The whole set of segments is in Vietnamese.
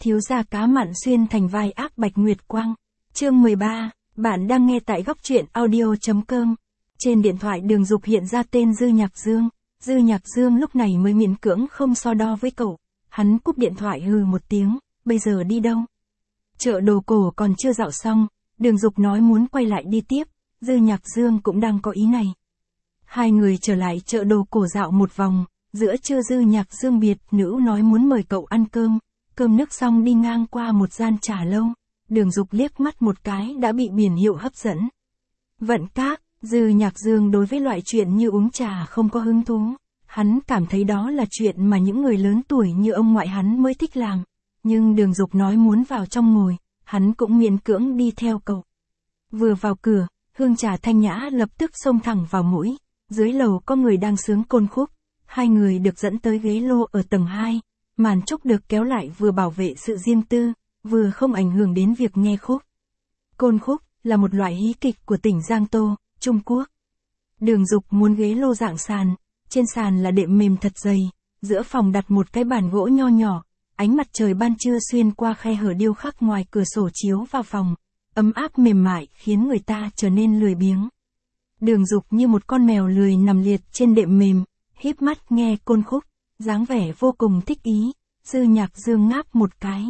Thiếu gia cá mặn xuyên thành vai ác Bạch Nguyệt Quang. Chương 13, bạn đang nghe tại góc truyện audio.com. Trên điện thoại Đường Dục hiện ra tên Dư Nhạc Dương. Dư Nhạc Dương lúc này mới miễn cưỡng không so đo với cậu. Hắn cúp điện thoại hừ một tiếng, bây giờ đi đâu? Chợ đồ cổ còn chưa dạo xong, Đường Dục nói muốn quay lại đi tiếp, Dư Nhạc Dương cũng đang có ý này. Hai người trở lại chợ đồ cổ dạo một vòng, giữa trưa Dư Nhạc Dương biệt nữ nói muốn mời cậu ăn cơm. Cơm nước xong đi ngang qua một gian trà lâu, Đường Dục liếc mắt một cái đã bị biển hiệu hấp dẫn. Vận Các, Dư Nhạc Dương đối với loại chuyện như uống trà không có hứng thú, hắn cảm thấy đó là chuyện mà những người lớn tuổi như ông ngoại hắn mới thích làm. Nhưng Đường Dục nói muốn vào trong ngồi, hắn cũng miễn cưỡng đi theo cậu. Vừa vào cửa, hương trà thanh nhã lập tức xông thẳng vào mũi, dưới lầu có người đang sướng côn khúc, hai người được dẫn tới ghế lô ở tầng 2. Màn trúc được kéo lại vừa bảo vệ sự riêng tư, vừa không ảnh hưởng đến việc nghe khúc. Côn khúc là một loại hí kịch của tỉnh Giang Tô, Trung Quốc. Đường Dục muốn ghế lô dạng sàn, trên sàn là đệm mềm thật dày, giữa phòng đặt một cái bàn gỗ nho nhỏ, ánh mặt trời ban trưa xuyên qua khe hở điêu khắc ngoài cửa sổ chiếu vào phòng, ấm áp mềm mại khiến người ta trở nên lười biếng. Đường Dục như một con mèo lười nằm liệt trên đệm mềm, híp mắt nghe côn khúc, dáng vẻ vô cùng thích ý. Dư Nhạc Dương ngáp một cái.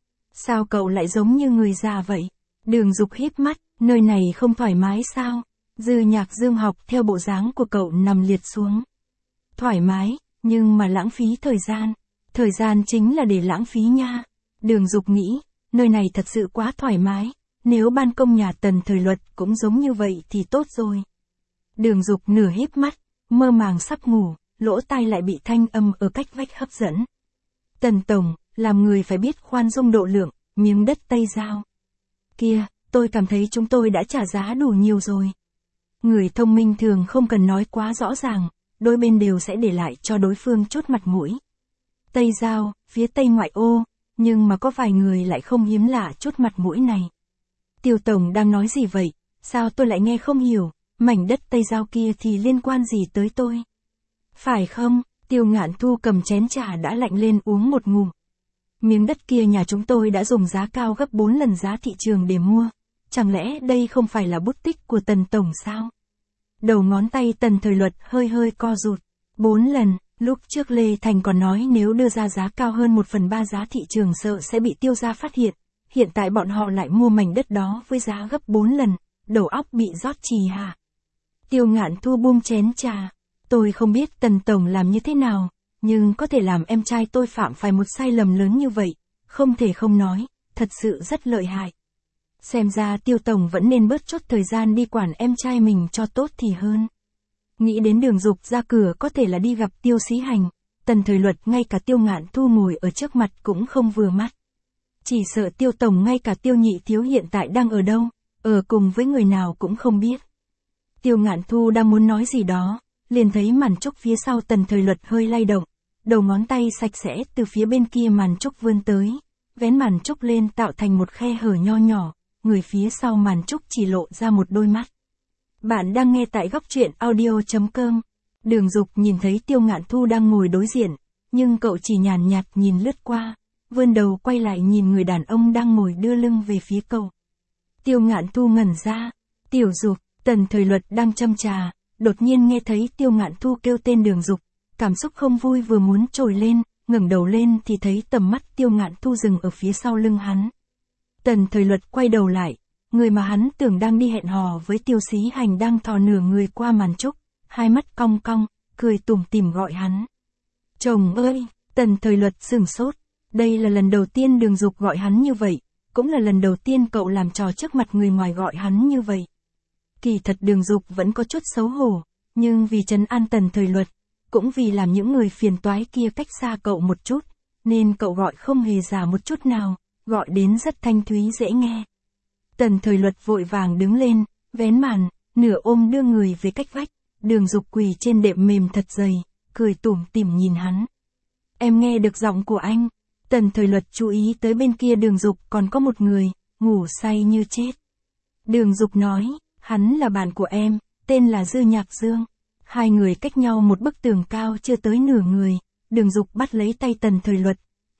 Sao cậu lại giống như người già vậy? Đường Dục híp mắt, nơi này không thoải mái sao? Dư Nhạc Dương học theo bộ dáng của cậu nằm liệt xuống. Thoải mái, nhưng mà lãng phí thời gian. Thời gian chính là để lãng phí nha. Đường Dục nghĩ, nơi này thật sự quá thoải mái. Nếu ban công nhà Tần Thời Luật cũng giống như vậy thì tốt rồi. Đường Dục nửa híp mắt, mơ màng sắp ngủ, lỗ tai lại bị thanh âm ở cách vách hấp dẫn. Tần Tổng, làm người phải biết khoan dung độ lượng, miếng đất Tây Giao. Kia, tôi cảm thấy chúng tôi đã trả giá đủ nhiều rồi. Người thông minh thường không cần nói quá rõ ràng, đôi bên đều sẽ để lại cho đối phương chút mặt mũi. Tây Giao, phía Tây ngoại ô, nhưng mà có vài người lại không hiếm lạ chút mặt mũi này. Tiêu Tổng đang nói gì vậy, sao tôi lại nghe không hiểu, mảnh đất Tây Giao kia thì liên quan gì tới tôi? Phải không? Tiêu Ngạn Thu cầm chén trà đã lạnh lên uống một ngụm. Miếng đất kia nhà chúng tôi đã dùng giá cao gấp 4 lần giá thị trường để mua. Chẳng lẽ đây không phải là bút tích của Tần Tổng sao? Đầu ngón tay Tần Thời Luật hơi hơi co rụt. 4 lần, lúc trước Lê Thành còn nói nếu đưa ra giá cao hơn 1/3 giá thị trường sợ sẽ bị Tiêu gia phát hiện. Hiện tại bọn họ lại mua mảnh đất đó với giá gấp 4 lần, đầu óc bị rót trì hả? Tiêu Ngạn Thu buông chén trà. Tôi không biết Tần Tổng làm như thế nào, nhưng có thể làm em trai tôi phạm phải một sai lầm lớn như vậy, không thể không nói, thật sự rất lợi hại. Xem ra Tiêu Tổng vẫn nên bớt chút thời gian đi quản em trai mình cho tốt thì hơn. Nghĩ đến Đường Dục ra cửa có thể là đi gặp Tiêu Xí Hành, Tần Thời Luật ngay cả Tiêu Ngạn Thu ngồi ở trước mặt cũng không vừa mắt. Chỉ sợ Tiêu Tổng ngay cả Tiêu Nhị Thiếu hiện tại đang ở đâu, ở cùng với người nào cũng không biết. Tiêu Ngạn Thu đang muốn nói gì đó, liền thấy màn trúc phía sau Tần Thời Luật hơi lay động, đầu ngón tay sạch sẽ từ phía bên kia màn trúc vươn tới, vén màn trúc lên tạo thành một khe hở nho nhỏ, người phía sau màn trúc chỉ lộ ra một đôi mắt. Bạn đang nghe tại góc truyện audio.com. Đường Dục nhìn thấy Tiêu Ngạn Thu đang ngồi đối diện, nhưng cậu chỉ nhàn nhạt nhìn lướt qua, vươn đầu quay lại nhìn người đàn ông đang ngồi đưa lưng về phía cậu. Tiêu Ngạn Thu ngẩn ra, Tiểu Dục, Tần Thời Luật đang châm trà. Đột nhiên nghe thấy Tiêu Ngạn Thu kêu tên Đường Dục, cảm xúc không vui vừa muốn trồi lên, ngẩng đầu lên thì thấy tầm mắt Tiêu Ngạn Thu dừng ở phía sau lưng hắn. Tần Thời Luật quay đầu lại, người mà hắn tưởng đang đi hẹn hò với Tiêu Xí Hành đang thò nửa người qua màn trúc, hai mắt cong cong, cười tủm tỉm gọi hắn. Chồng ơi! Tần Thời Luật sửng sốt, đây là lần đầu tiên Đường Dục gọi hắn như vậy, cũng là lần đầu tiên cậu làm trò trước mặt người ngoài gọi hắn như vậy. Kỳ thật Đường Dục vẫn có chút xấu hổ, nhưng vì trấn an Tần Thời Luật, cũng vì làm những người phiền toái kia cách xa cậu một chút, nên cậu gọi không hề giả một chút nào, gọi đến rất thanh thúy dễ nghe. Tần Thời Luật vội vàng đứng lên, vén màn, nửa ôm đưa người về cách vách, Đường Dục quỳ trên đệm mềm thật dày, cười tủm tỉm nhìn hắn. Em nghe được giọng của anh. Tần Thời Luật chú ý tới bên kia Đường Dục còn có một người, ngủ say như chết. Đường Dục nói. Hắn là bạn của em, tên là Dư Nhạc Dương. Hai người cách nhau một bức tường cao chưa tới nửa người, Đường Dục bắt lấy tay Tần Thời Luật,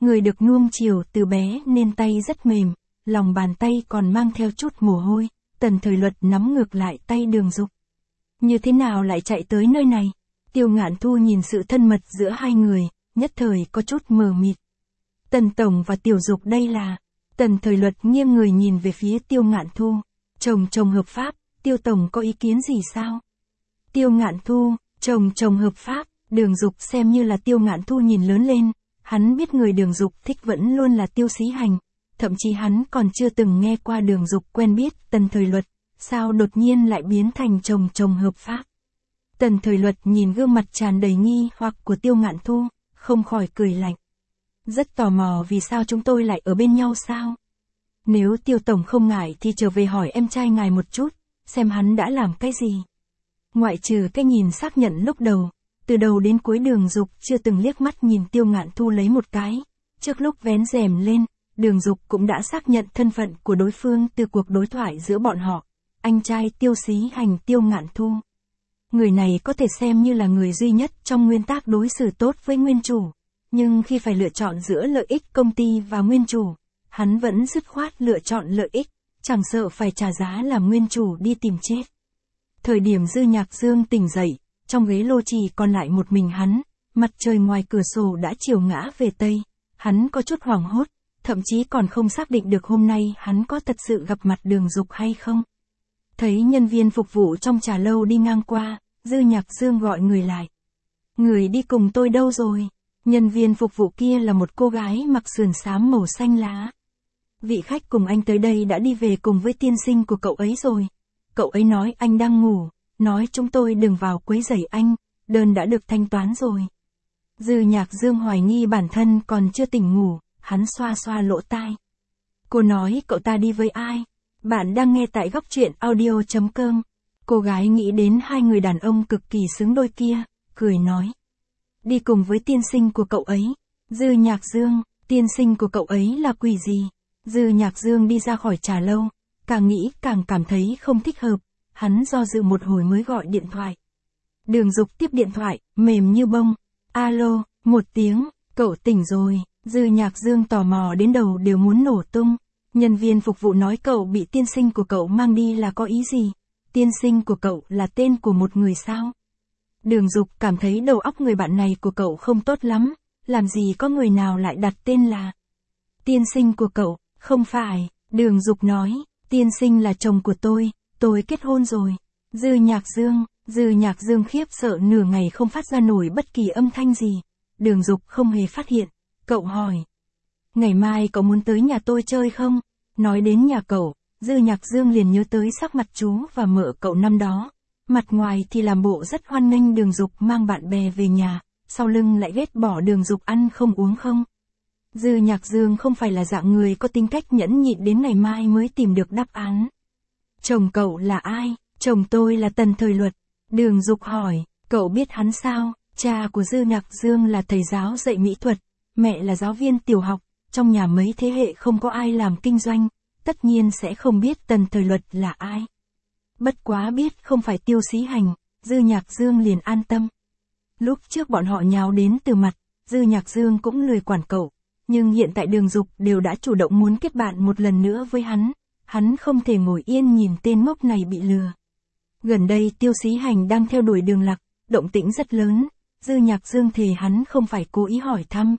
Người được nuông chiều từ bé nên tay rất mềm, lòng bàn tay còn mang theo chút mồ hôi, Tần Thời Luật nắm ngược lại tay Đường Dục. Như thế nào lại chạy tới nơi này? Tiêu Ngạn Thu nhìn sự thân mật giữa hai người, nhất thời có chút mờ mịt. Tần Tổng và Tiểu Dục đây là... Tần Thời Luật nghiêng người nhìn về phía Tiêu Ngạn Thu. Chồng hợp pháp, Tiêu Tổng có ý kiến gì sao? Tiêu Ngạn Thu, chồng hợp pháp, Đường Dục xem như là Tiêu Ngạn Thu nhìn lớn lên. Hắn biết người Đường Dục thích vẫn luôn là Tiêu Xí Hành. Thậm chí hắn còn chưa từng nghe qua Đường Dục quen biết Tần Thời Luật. Sao đột nhiên lại biến thành chồng hợp pháp? Tần Thời Luật nhìn gương mặt tràn đầy nghi hoặc của Tiêu Ngạn Thu, không khỏi cười lạnh. Rất tò mò vì sao chúng tôi lại ở bên nhau sao? Nếu Tiêu Tổng không ngại thì trở về hỏi em trai ngài một chút, xem hắn đã làm cái gì. Ngoại trừ cái nhìn xác nhận lúc đầu, từ đầu đến cuối Đường Dục chưa từng liếc mắt nhìn Tiêu Ngạn Thu lấy một cái. Trước lúc vén rèm lên, Đường Dục cũng đã xác nhận thân phận của đối phương từ cuộc đối thoại giữa bọn họ. Anh trai Tiêu Xí Hành Tiêu Ngạn Thu. Người này có thể xem như là người duy nhất trong nguyên tắc đối xử tốt với nguyên chủ. Nhưng khi phải lựa chọn giữa lợi ích công ty và nguyên chủ, hắn vẫn dứt khoát lựa chọn lợi ích, chẳng sợ phải trả giá làm nguyên chủ đi tìm chết. Thời điểm Dư Nhạc Dương tỉnh dậy, trong ghế lô chỉ còn lại một mình hắn, mặt trời ngoài cửa sổ đã chiều ngã về Tây. Hắn có chút hoảng hốt, thậm chí còn không xác định được hôm nay hắn có thật sự gặp mặt Đường Dục hay không. Thấy nhân viên phục vụ trong trà lâu đi ngang qua, Dư Nhạc Dương gọi người lại. Người đi cùng tôi đâu rồi? Nhân viên phục vụ kia là một cô gái mặc sườn xám màu xanh lá. Vị khách cùng anh tới đây đã đi về cùng với tiên sinh của cậu ấy rồi. Cậu ấy nói anh đang ngủ, nói chúng tôi đừng vào quấy rầy anh, đơn đã được thanh toán rồi. Dư Nhạc Dương hoài nghi bản thân còn chưa tỉnh ngủ, hắn xoa xoa lỗ tai. Cô nói cậu ta đi với ai? Bạn đang nghe tại góc truyện audio.com. Cô gái nghĩ đến hai người đàn ông cực kỳ xứng đôi kia, cười nói. Đi cùng với tiên sinh của cậu ấy. Dư Nhạc Dương, tiên sinh của cậu ấy là quỷ gì? Dư Nhạc Dương đi ra khỏi trà lâu, càng nghĩ càng cảm thấy không thích hợp, hắn do dự một hồi mới gọi điện thoại. Đường Dục tiếp điện thoại, mềm như bông. Alo, một tiếng, cậu tỉnh rồi. Dư Nhạc Dương tò mò đến đầu đều muốn nổ tung. Nhân viên phục vụ nói cậu bị tiên sinh của cậu mang đi là có ý gì? Tiên sinh của cậu là tên của một người sao? Đường Dục cảm thấy đầu óc người bạn này của cậu không tốt lắm, làm gì có người nào lại đặt tên là tiên sinh của cậu, không phải, Đường Dục nói, tiên sinh là chồng của tôi kết hôn rồi. Dư Nhạc Dương khiếp sợ nửa ngày không phát ra nổi bất kỳ âm thanh gì. Đường Dục không hề phát hiện, cậu hỏi. Ngày mai cậu muốn tới nhà tôi chơi không? Nói đến nhà cậu, Dư Nhạc Dương liền nhớ tới sắc mặt chú và mợ cậu năm đó. Mặt ngoài thì làm bộ rất hoan nghênh Đường Dục mang bạn bè về nhà, sau lưng lại ghét bỏ Đường Dục ăn không uống không. Dư Nhạc Dương không phải là dạng người có tính cách nhẫn nhịn đến ngày mai mới tìm được đáp án. Chồng cậu là ai? Chồng tôi là Tần Thời Luật. Đường Dục hỏi, cậu biết hắn sao? Cha của Dư Nhạc Dương là thầy giáo dạy mỹ thuật, mẹ là giáo viên tiểu học, trong nhà mấy thế hệ không có ai làm kinh doanh, tất nhiên sẽ không biết Tần Thời Luật là ai. Bất quá biết không phải Tiêu Xí Hành, Dư Nhạc Dương liền an tâm. Lúc trước bọn họ nháo đến từ mặt, Dư Nhạc Dương cũng lười quản cậu, nhưng hiện tại Đường Dục đều đã chủ động muốn kết bạn một lần nữa với hắn không thể ngồi yên nhìn tên ngốc này bị lừa. Gần đây Tiêu Xí Hành đang theo đuổi Đường Lạc, động tĩnh rất lớn, Dư Nhạc Dương thề hắn không phải cố ý hỏi thăm,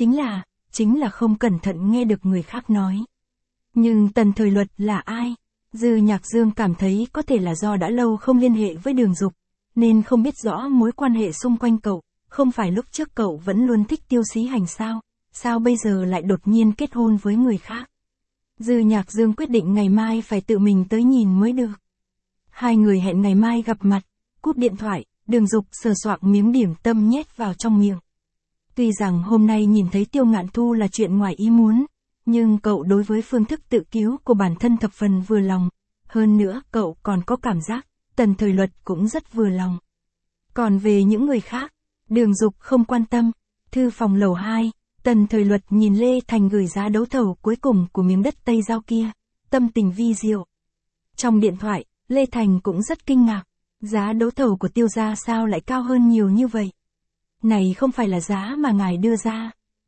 chính là không cẩn thận nghe được người khác nói. Nhưng Tần Thời Luật là ai? Dư Nhạc Dương cảm thấy có thể là do đã lâu không liên hệ với Đường Dục, nên không biết rõ mối quan hệ xung quanh cậu, không phải lúc trước cậu vẫn luôn thích Tiêu Xí Hành sao? Sao bây giờ lại đột nhiên kết hôn với người khác? Dư Nhạc Dương quyết định ngày mai phải tự mình tới nhìn mới được. Hai người hẹn ngày mai gặp mặt, cúp điện thoại, Đường Dục sờ soạng miếng điểm tâm nhét vào trong miệng. Tuy rằng hôm nay nhìn thấy Tiêu Ngạn Thu là chuyện ngoài ý muốn, nhưng cậu đối với phương thức tự cứu của bản thân thập phần vừa lòng. Hơn nữa cậu còn có cảm giác, Tần Thời Luật cũng rất vừa lòng. Còn về những người khác, Đường Dục không quan tâm. Thư phòng lầu 2, Tần Thời Luật nhìn Lê Thành gửi giá đấu thầu cuối cùng của miếng đất Tây Giao kia, tâm tình vi diệu. Trong điện thoại, Lê Thành cũng rất kinh ngạc, giá đấu thầu của Tiêu gia sao lại cao hơn nhiều như vậy? Này không phải là giá mà ngài đưa ra.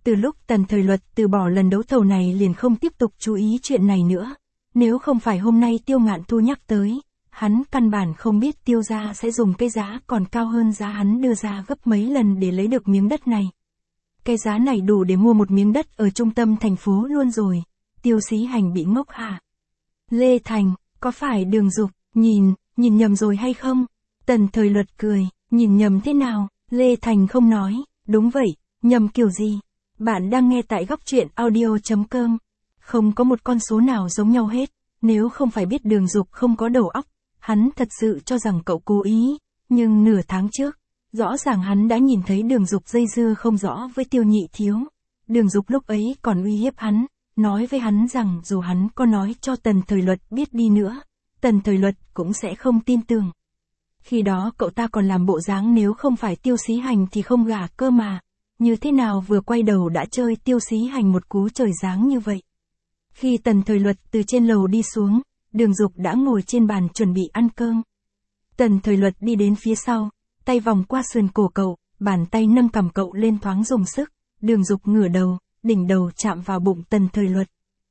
Từ lúc Tần Thời Luật từ bỏ lần đấu thầu này liền không tiếp tục chú ý chuyện này nữa. Nếu không phải hôm nay Tiêu Ngạn Thu nhắc tới, hắn căn bản không biết Tiêu gia sẽ dùng cái giá còn cao hơn giá hắn đưa ra gấp mấy lần để lấy được miếng đất này. Cái giá này đủ để mua một miếng đất ở trung tâm thành phố luôn rồi. Tiêu Xí Hành bị ngốc hả? Lê Thành, có phải Đường Dục, nhìn nhầm rồi hay không? Tần Thời Luật cười, nhìn nhầm thế nào? Lê Thành không nói, đúng vậy, nhầm kiểu gì? Bạn đang nghe tại góc truyện audio.com. Không có một con số nào giống nhau hết, nếu không phải biết Đường Dục không có đầu óc, hắn thật sự cho rằng cậu cố ý, nhưng nửa tháng trước, rõ ràng hắn đã nhìn thấy Đường Dục dây dưa không rõ với Tiêu Nhị Thiếu. Đường Dục lúc ấy còn uy hiếp hắn, nói với hắn rằng dù hắn có nói cho Tần Thời Luật biết đi nữa, Tần Thời Luật cũng sẽ không tin tưởng. Khi đó cậu ta còn làm bộ dáng nếu không phải Tiêu Xí Hành thì không gả cơ mà. Như thế nào vừa quay đầu đã chơi Tiêu Xí Hành một cú trời giáng như vậy. Khi Tần Thời Luật từ trên lầu đi xuống, Đường Dục đã ngồi trên bàn chuẩn bị ăn cơm. Tần Thời Luật đi đến phía sau, tay vòng qua sườn cổ cậu, bàn tay nâng cằm cậu lên thoáng dùng sức. Đường Dục ngửa đầu, đỉnh đầu chạm vào bụng Tần Thời Luật.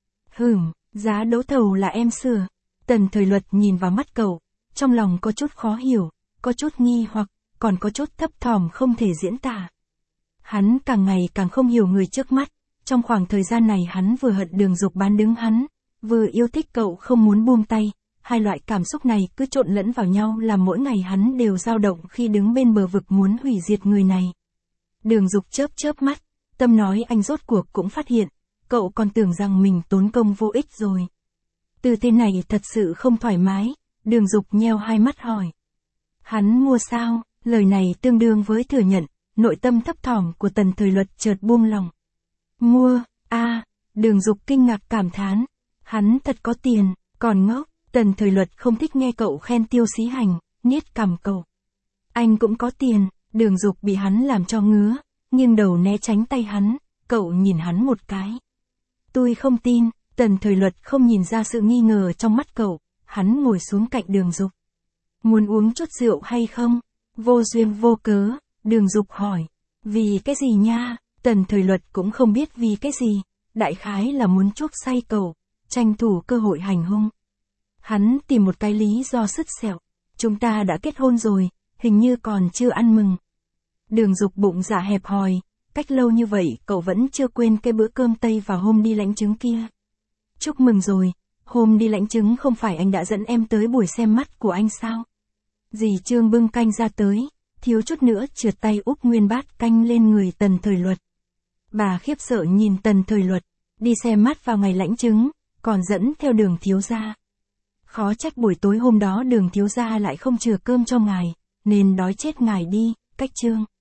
Giá đấu thầu là em sửa. Tần Thời Luật nhìn vào mắt cậu, trong lòng có chút khó hiểu, có chút nghi hoặc, còn có chút thấp thỏm không thể diễn tả. Hắn càng ngày càng không hiểu người trước mắt, trong khoảng thời gian này hắn vừa hận Đường Dục bán đứng hắn, vừa yêu thích cậu không muốn buông tay, hai loại cảm xúc này cứ trộn lẫn vào nhau làm mỗi ngày hắn đều dao động khi đứng bên bờ vực muốn hủy diệt người này. Đường Dục chớp mắt, tâm nói anh rốt cuộc cũng phát hiện, cậu còn tưởng rằng mình tốn công vô ích rồi. Từ thế này thật sự không thoải mái, Đường Dục nheo hai mắt hỏi. Hắn mua sao? Lời này tương đương với thừa nhận, nội tâm thấp thỏm của Tần Thời Luật chợt buông lòng. Mua, Đường Dục kinh ngạc cảm thán. Hắn thật có tiền, còn ngốc. Tần Thời Luật không thích nghe cậu khen Tiêu Xí Hành, niết cằm cậu. Anh cũng có tiền. Đường Dục bị hắn làm cho ngứa, nghiêng đầu né tránh tay hắn, cậu nhìn hắn một cái. Tôi không tin. Tần Thời Luật không nhìn ra sự nghi ngờ trong mắt cậu, hắn ngồi xuống cạnh Đường Dục. Muốn uống chút rượu hay không? Vô duyên vô cớ, Đường Dục hỏi. Vì cái gì nha? Tần Thời Luật cũng không biết vì cái gì, đại khái là muốn chuốc say cậu, tranh thủ cơ hội hành hung. Hắn tìm một cái lý do sứt sẹo. Chúng ta đã kết hôn rồi, hình như còn chưa ăn mừng. Đường Dục bụng dạ hẹp hòi, cách lâu như vậy cậu vẫn chưa quên cái bữa cơm Tây vào hôm đi lãnh chứng kia. Chúc mừng rồi, hôm đi lãnh chứng không phải anh đã dẫn em tới buổi xem mắt của anh sao? Dì Trương bưng canh ra tới, thiếu chút nữa trượt tay úp nguyên bát canh lên người Tần Thời Luật. Bà khiếp sợ nhìn Tần Thời Luật, đi xem mắt vào ngày lãnh chứng, còn dẫn theo Đường thiếu gia. Khó trách buổi tối hôm đó Đường thiếu gia lại không chừa cơm cho ngài, nên đói chết ngài đi, cách Trương.